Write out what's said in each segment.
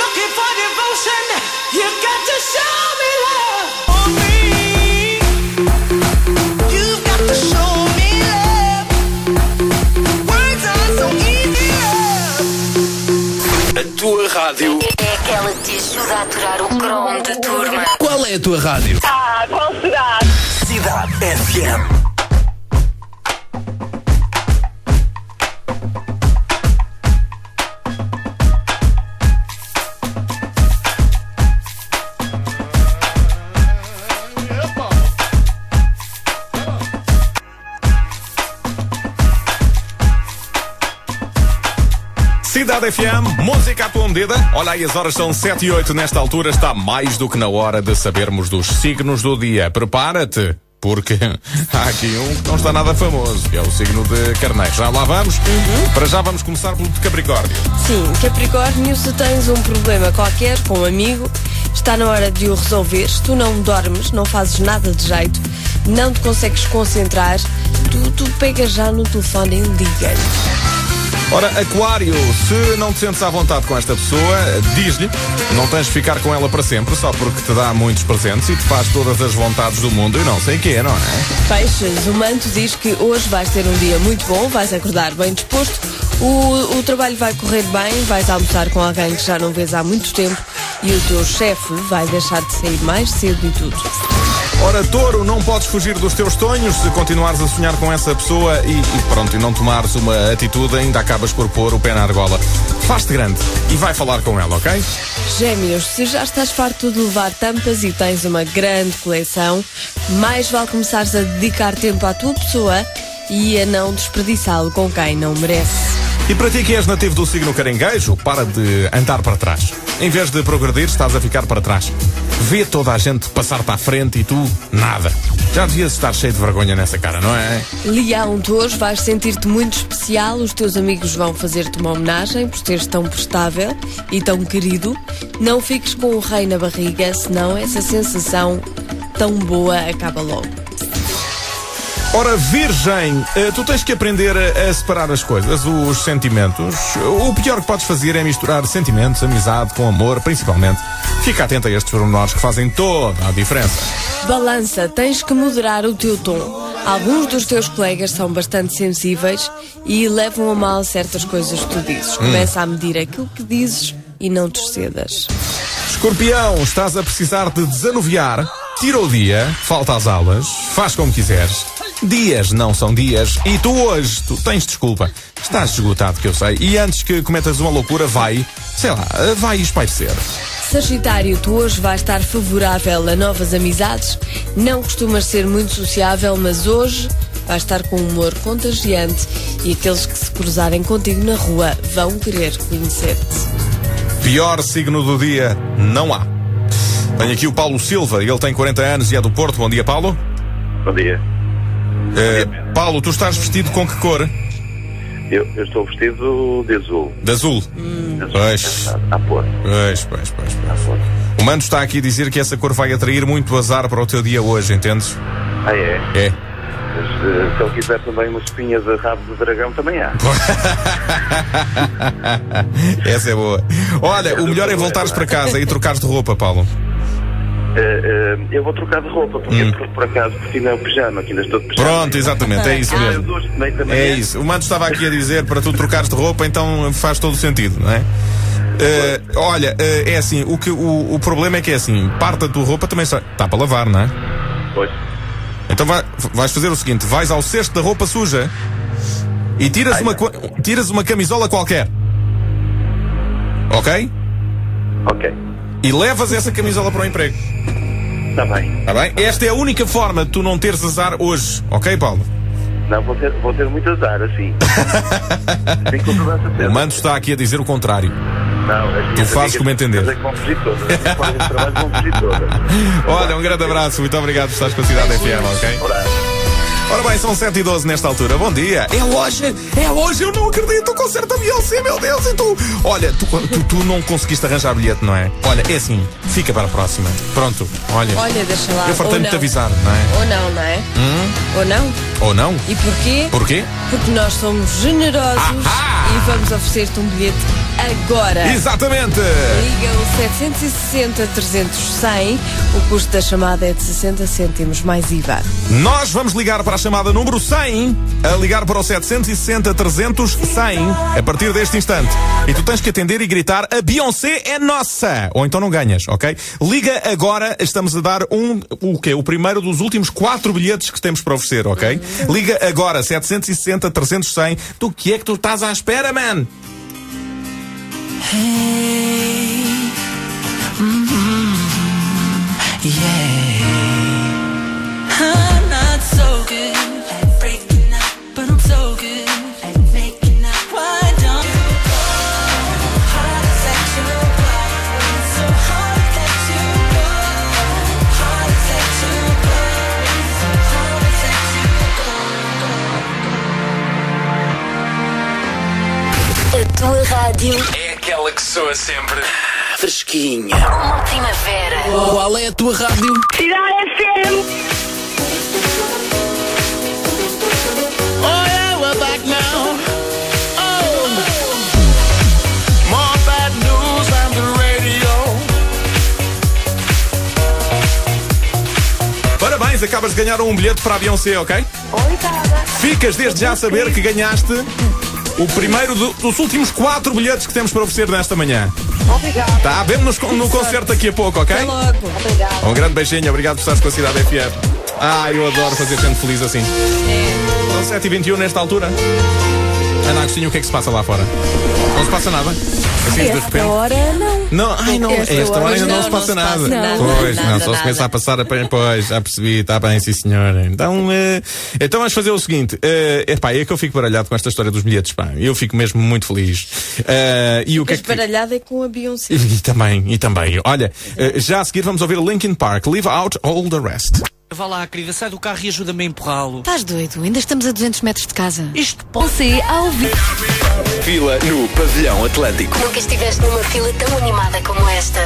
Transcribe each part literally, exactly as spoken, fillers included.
looking for devotion, you got to show me love. For me, you've got to show me love. Words are so easy, love. A tua rádio É aquela que te ajuda a aturar o cromo da turma. Qual é a tua rádio? Ah, qual será? Cidade F M. Cidade F M, música à tua medida. Olha aí, as horas são sete e oito. Nesta altura está mais do que na hora de sabermos dos signos do dia. Prepara-te, porque há aqui um que não está nada famoso, que é o signo de Carneiro. Já lá vamos? Uhum. Para já vamos começar pelo de Capricórnio. Sim, Capricórnio, se tens um problema qualquer com um amigo, está na hora de o resolver. Se tu não dormes, não fazes nada de jeito, não te consegues concentrar, tu, tu pegas já no telefone e ligas. Ora, Aquário, se não te sentes à vontade com esta pessoa, diz-lhe, não tens de ficar com ela para sempre, só porque te dá muitos presentes e te faz todas as vontades do mundo e não sei o quê, não é? Peixes, o manto diz que hoje vais ter um dia muito bom, vais acordar bem disposto, o, o trabalho vai correr bem, vais almoçar com alguém que já não vês há muito tempo e o teu chefe vai deixar de sair mais cedo e tudo. Ora, Touro, não podes fugir dos teus sonhos. Se continuares a sonhar com essa pessoa e, e pronto, e não tomares uma atitude, ainda acabas por pôr o pé na argola. Faz-te grande e vai falar com ela, ok? Gêmeos, se já estás farto de levar tampas e tens uma grande coleção, mais vale começares a dedicar tempo à tua pessoa e a não desperdiçá-lo com quem não merece. E para ti que és nativo do signo Caranguejo, para de andar para trás. Em vez de progredir, estás a ficar para trás. Vê toda a gente passar-te à frente e tu, nada. Já devias estar cheio de vergonha nessa cara, não é? Leão, tu hoje vais sentir-te muito especial, os teus amigos vão fazer-te uma homenagem por seres tão prestável e tão querido. Não fiques com o rei na barriga, senão essa sensação tão boa acaba logo. Ora, Virgem, tu tens que aprender a separar as coisas, os sentimentos. O pior que podes fazer é misturar sentimentos, amizade com amor, principalmente. Fica atento a estes pormenores que fazem toda a diferença. Balança, tens que moderar o teu tom. Alguns dos teus colegas são bastante sensíveis e levam a mal certas coisas que tu dizes. Começa a medir aquilo que dizes e não te excedas. Escorpião, estás a precisar de desanuviar. Tira o dia, falta às aulas, faz como quiseres. Dias não são dias e tu hoje, tu tens desculpa. Estás esgotado, que eu sei. E antes que cometas uma loucura, vai, sei lá, vai espairecer. Sagitário, tu hoje vais estar favorável a novas amizades. Não costumas ser muito sociável, mas hoje vais estar com um humor contagiante e aqueles que se cruzarem contigo na rua vão querer conhecer-te. Pior signo do dia, não há. Tenho aqui o Paulo Silva, ele tem quarenta anos e é do Porto. Bom dia, Paulo. Bom dia. Uh, Paulo, tu estás vestido com que cor? Eu, eu estou vestido de azul. De azul? Hum. Azul. Pois. À pôr. Pois, pois, pois. pois. O Mando está aqui a dizer que essa cor vai atrair muito azar para o teu dia hoje, entendes? Ah, é? É. Mas uh, se ele quiser também uma espinha de rabo de dragão, também há. Essa é boa. Olha, o melhor é voltares para casa e trocares de roupa, Paulo. Uh, uh, eu vou trocar de roupa, porque hum. por acaso porque não é o pijama, que ainda estou de pijama. Pronto, exatamente, é isso mesmo. É isso. O Mando estava aqui a dizer para tu trocares de roupa, então faz todo o sentido, não é? Uh, olha, uh, é assim, o, que, o, o problema é que é assim, parte da tua roupa também está, está para lavar, não é? Pois. Então vai, vais fazer o seguinte, vais ao cesto da roupa suja e tiras, Ai, uma, tiras uma camisola qualquer. Ok? Ok. E levas essa camisola para o emprego. Está bem. Está bem? Esta é a única forma de tu não teres azar hoje. Ok, Paulo? Não, vou ter, vou ter muito azar, assim. Tem que o Mando está aqui a dizer o contrário. Não, tu fazes como entender. Vão fugir todas. Vão fugir todas. Olha, um grande abraço. Muito obrigado por estares com a Cidade F M, ok? Olá. Ora bem, são sete e doze nesta altura. Bom dia. É hoje, é hoje, eu não acredito. O concerto da Beyoncé, meu Deus. E tu? Olha, tu, tu, tu não conseguiste arranjar bilhete, não é? Olha, é assim, fica para a próxima. Pronto, olha. Olha, deixa lá. Eu fartei-me de te avisar, não é? Ou não, não é? Hum? Ou não? Ou não? E porquê? Porquê? Porque nós somos generosos Ahá! e vamos oferecer-te um bilhete agora. Exatamente. Liga o setecentos e sessenta, trezentos, cem. O custo da chamada é de sessenta cêntimos mais I V A. Nós vamos ligar para a chamada número cem, a ligar para o setecentos e sessenta, trezentos, cem, a partir deste instante. E tu tens que atender e gritar: a Beyoncé é nossa! Ou então não ganhas, ok? Liga agora, estamos a dar um, o quê? O primeiro dos últimos quatro bilhetes que temos para oferecer, ok? Liga agora, setecentos e sessenta, trezentos, cem. Do que é que tu estás à espera, man? Hey, mm-hmm, yeah. I'm not so good at breaking up, but I'm so good at making up. Why don't you go? Hard to let you go. It's so hard to let you go. Hard to let you go. So hard to let you go. A tua rádio É aquela que soa sempre fresquinha. uma primavera. Qual é a tua rádio? Cidade F M. Oh yeah, we're back now. Oh, more bad news on the radio. Parabéns, acabas de ganhar um bilhete para a Beyoncé, ok? Obrigada. Ficas desde já a saber que ganhaste o primeiro do- dos últimos quatro bilhetes que temos para oferecer nesta manhã. Obrigada. Tá, vemo-nos co- no concerto daqui a pouco, ok? Até logo. Obrigada. Um grande beijinho, obrigado por estares com a Cidade F M. Ah, eu adoro fazer gente feliz assim. São sete e vinte e um nesta altura. Ana Agostinho, o que é que se passa lá fora? Não se passa nada? Assim de Esta repente? hora não. Não, ai não, Esta esta hora hora ainda não, não, se não passa se passa nada. nada, Pois, nada, não, só se nada. começa a passar a pois, já percebi, está bem, sim senhor. Então, eh, então vamos fazer o seguinte, eh, epá, é que eu fico baralhado com esta história dos bilhetes, pá, eu fico mesmo muito feliz. Eh, e o que é Mas que... baralhada é com a Beyoncé. E também, e também. Olha, eh, já a seguir vamos ouvir Linkin Park, Leave Out All the Rest. Vá lá, querida, sai do carro e ajuda-me a empurrá-lo. Estás doido? Ainda estamos a duzentos metros de casa. Isto pode... Você ao vivo. Fila no Pavilhão Atlântico. Nunca estiveste numa fila tão animada como esta.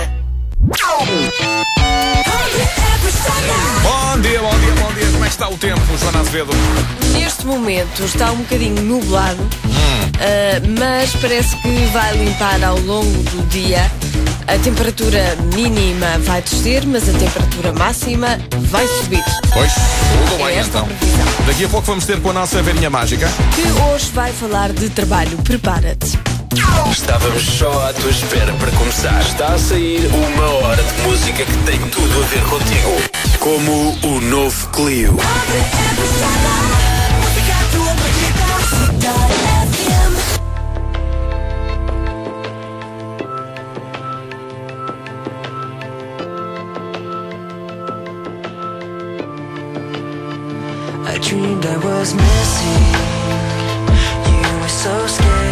Bom dia, bom dia, bom dia. Como é que está o tempo, Joana Azevedo? Neste momento está um bocadinho nublado, ah, mas parece que vai limpar ao longo do dia. A temperatura mínima vai descer, mas a temperatura máxima vai subir. Pois, tudo É bem esta a então. previsão. Daqui a pouco vamos ter com a nossa velhinha mágica. Que hoje vai falar de trabalho. Prepara-te. Estávamos só à tua espera para começar. Está a sair uma hora de música que tem tudo a ver contigo. Como o novo Clio. I dreamed I was missing. You were so scared.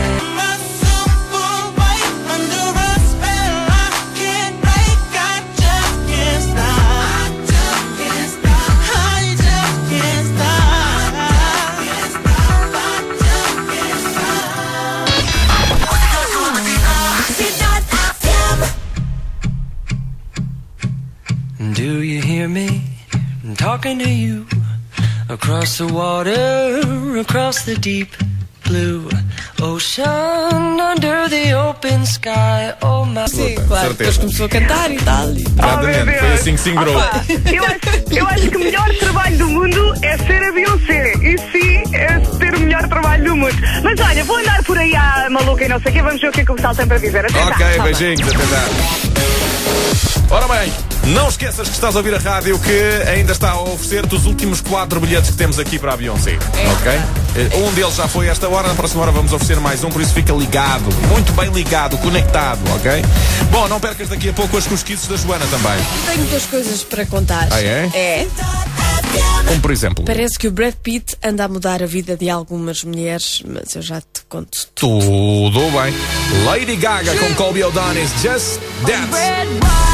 Do you hear me? I'm talking to you. Across the water, across the deep blue ocean, under the open sky, oh my... Sim, claro. certeza. Depois começou a cantar e tal. e- Exatamente, foi assim que se ingrou. Opa, eu, acho, eu acho que o melhor trabalho do mundo é ser a Beyoncé. E sim, é ter o melhor trabalho do mundo. Mas olha, vou andar por aí à maluca e não sei o quê. Vamos ver o que é que o pessoal tem para dizer. Até Ok, já. beijinhos, até já. Ora bem, não esqueças que estás a ouvir a rádio que ainda está a oferecer-te os últimos quatro bilhetes que temos aqui para a Beyoncé. Ok? Eh, Um deles já foi esta hora, na próxima hora vamos oferecer mais um, por isso fica ligado, muito bem ligado, conectado, ok? Bom, não percas daqui a pouco as cosquices da Joana também. Tenho muitas coisas para contar. Ah, é? É. Como por exemplo, Parece que o Brad Pitt anda a mudar a vida de algumas mulheres, mas eu já te conto. tudo bem. Lady Gaga com Colby O'Donnell, Just Dance.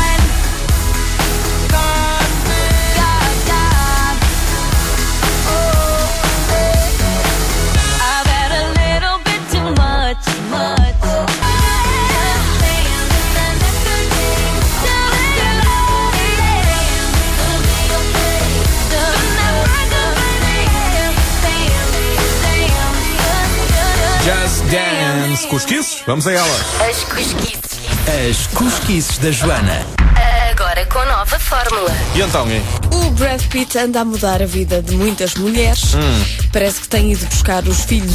Dance. Cosquices? Vamos a ela. As cosquices. As cosquices da Joana. Agora com nova fórmula. E então, hein? O Brad Pitt anda a mudar a vida de muitas mulheres. Parece que tem ido buscar os filhos